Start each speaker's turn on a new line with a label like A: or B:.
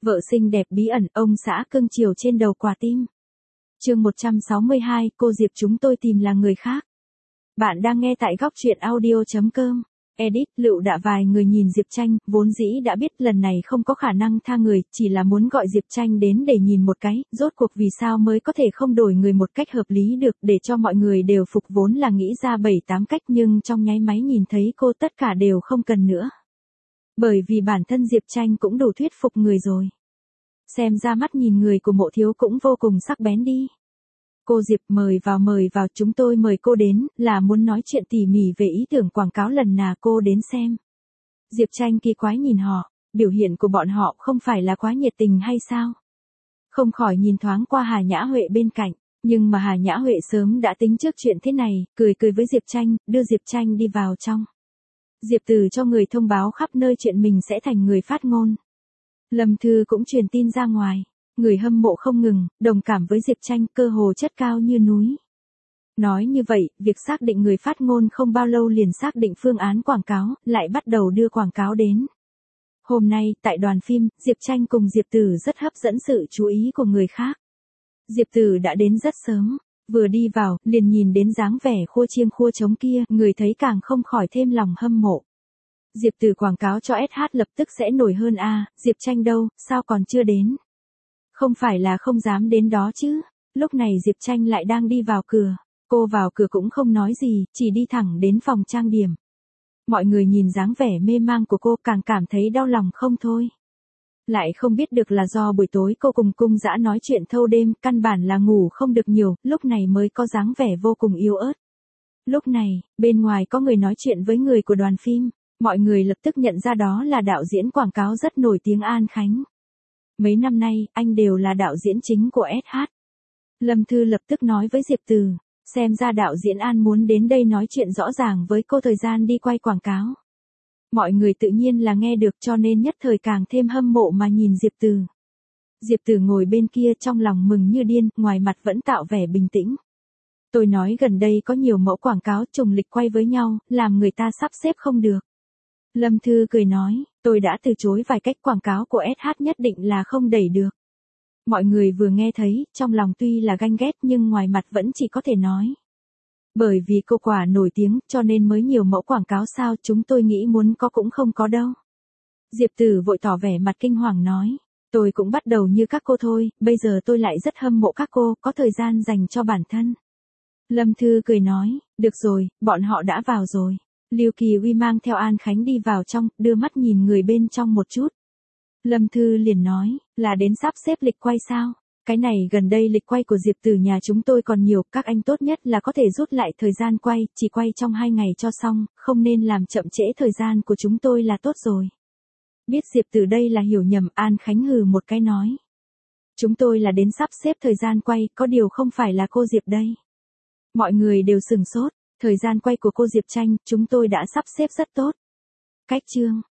A: Vợ xinh đẹp bí ẩn, ông xã cưng chiều trên đầu quả tim. Chương 162, cô Diệp chúng tôi tìm là người khác. Bạn đang nghe tại góc truyện audio.com. Edit, Lựu đã vài người nhìn Diệp Tranh, vốn dĩ đã biết lần này không có khả năng tha người, chỉ là muốn gọi Diệp Tranh đến để nhìn một cái, rốt cuộc vì sao mới có thể không đổi người một cách hợp lý được, để cho mọi người đều phục vốn là nghĩ ra 7-8 cách nhưng trong nháy máy nhìn thấy cô tất cả đều không cần nữa. Bởi vì bản thân Diệp Tranh cũng đủ thuyết phục người rồi. Xem ra mắt nhìn người của Mộ Thiếu cũng vô cùng sắc bén đi. Cô Diệp mời vào, chúng tôi mời cô đến, là muốn nói chuyện tỉ mỉ về ý tưởng quảng cáo lần nào cô đến xem. Diệp Tranh kỳ quái nhìn họ, biểu hiện của bọn họ không phải là quá nhiệt tình hay sao? Không khỏi nhìn thoáng qua Hà Nhã Huệ bên cạnh, nhưng mà Hà Nhã Huệ sớm đã tính trước chuyện thế này, cười với Diệp Tranh, đưa Diệp Tranh đi vào trong. Diệp Từ cho người thông báo khắp nơi chuyện mình sẽ thành người phát ngôn. Lâm Thư cũng truyền tin ra ngoài. Người hâm mộ không ngừng, đồng cảm với Diệp Tranh, cơ hồ chất cao như núi. Nói như vậy, việc xác định người phát ngôn không bao lâu liền xác định phương án quảng cáo, lại bắt đầu đưa quảng cáo đến. Hôm nay, tại đoàn phim, Diệp Tranh cùng Diệp Tử rất hấp dẫn sự chú ý của người khác. Diệp Tử đã đến rất sớm, vừa đi vào, liền nhìn đến dáng vẻ khua chiêng khua trống kia, người thấy càng không khỏi thêm lòng hâm mộ. Diệp Tử quảng cáo cho SH lập tức sẽ nổi hơn a, Diệp Tranh đâu, sao còn chưa đến? Không phải là không dám đến đó chứ. Lúc này Diệp Tranh lại đang đi vào cửa. Cô vào cửa cũng không nói gì, chỉ đi thẳng đến phòng trang điểm. Mọi người nhìn dáng vẻ mê mang của cô càng cảm thấy đau lòng không thôi. Lại không biết được là do buổi tối cô cùng Cung Dã nói chuyện thâu đêm, căn bản là ngủ không được nhiều, lúc này mới có dáng vẻ vô cùng yếu ớt. Lúc này, bên ngoài có người nói chuyện với người của đoàn phim, mọi người lập tức nhận ra đó là đạo diễn quảng cáo rất nổi tiếng An Khánh. Mấy năm nay, anh đều là đạo diễn chính của SH. Lâm Thư lập tức nói với Diệp Từ, xem ra đạo diễn An muốn đến đây nói chuyện rõ ràng với cô thời gian đi quay quảng cáo. Mọi người tự nhiên là nghe được cho nên nhất thời càng thêm hâm mộ mà nhìn Diệp Từ. Diệp Từ ngồi bên kia trong lòng mừng như điên, ngoài mặt vẫn tạo vẻ bình tĩnh. Tôi nói gần đây có nhiều mẫu quảng cáo trùng lịch quay với nhau, làm người ta sắp xếp không được. Lâm Thư cười nói, tôi đã từ chối vài cách quảng cáo của SH nhất định là không đẩy được. Mọi người vừa nghe thấy, trong lòng tuy là ganh ghét nhưng ngoài mặt vẫn chỉ có thể nói. Bởi vì cô quả nổi tiếng cho nên mới nhiều mẫu quảng cáo sao chúng tôi nghĩ muốn có cũng không có đâu. Diệp Tử vội tỏ vẻ mặt kinh hoàng nói, tôi cũng bắt đầu như các cô thôi, bây giờ tôi lại rất hâm mộ các cô, có thời gian dành cho bản thân. Lâm Thư cười nói, được rồi, bọn họ đã vào rồi. Lưu Kỳ Uy mang theo An Khánh đi vào trong, đưa mắt nhìn người bên trong một chút. Lâm Thư liền nói, là đến sắp xếp lịch quay sao? Cái này gần đây lịch quay của Diệp Tử nhà chúng tôi còn nhiều, các anh tốt nhất là có thể rút lại thời gian quay, chỉ quay trong 2 ngày cho xong, không nên làm chậm trễ thời gian của chúng tôi là tốt rồi. Biết Diệp Tử đây là hiểu nhầm, An Khánh hừ một cái nói. Chúng tôi là đến sắp xếp thời gian quay, có điều không phải là cô Diệp đây. Mọi người đều sừng sốt. Thời gian quay của cô Diệp Tranh, chúng tôi đã sắp xếp rất tốt. Cách chương,